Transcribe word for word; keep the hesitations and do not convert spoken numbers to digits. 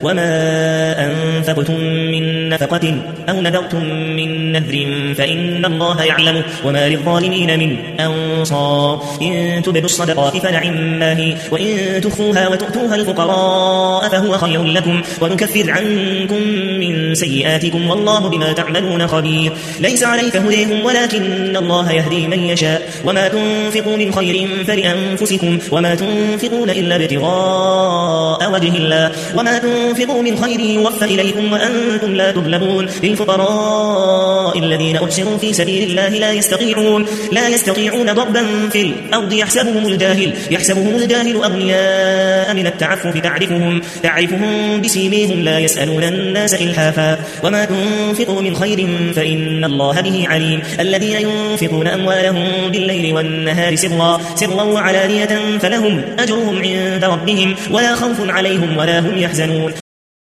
وما أنفقتم من نفقة أو نذرتم من نذر فإن الله يعلمه وما للظالمين من أنصار إن تبدوا الصدقات فنعما هي وإن تخفوها وتؤتوها الفقراء فهو خير لكم ونكفر عنكم من سيئاتكم والله بما تعملون خبير ليس عليك هديهم ولكن الله يهدي من يشاء وما تنفقوا من خير فلأنفسكم وما تنفقون إلا ابتغاء وجه الله وما تنفقوا من خير يوفى إليكم وأنتم لا تظلمون للفقراء الذين أحسروا في سبيل الله لا يستطيعون لا يستطيعون ضربا في الأرض يحسبهم الجاهل يحسبهم الجاهل أغنياء من التعفف تعرفهم تعرفهم بسيميهم لا يسألون الناس إلحافا وما تنفقوا من خير فإن الله به عليم الذين ينفقون أموالهم بالليل والنهار سرا سرا وعلانية فلهم أجرهم عند ربهم ولا خوف عليهم ولا هم يحزنون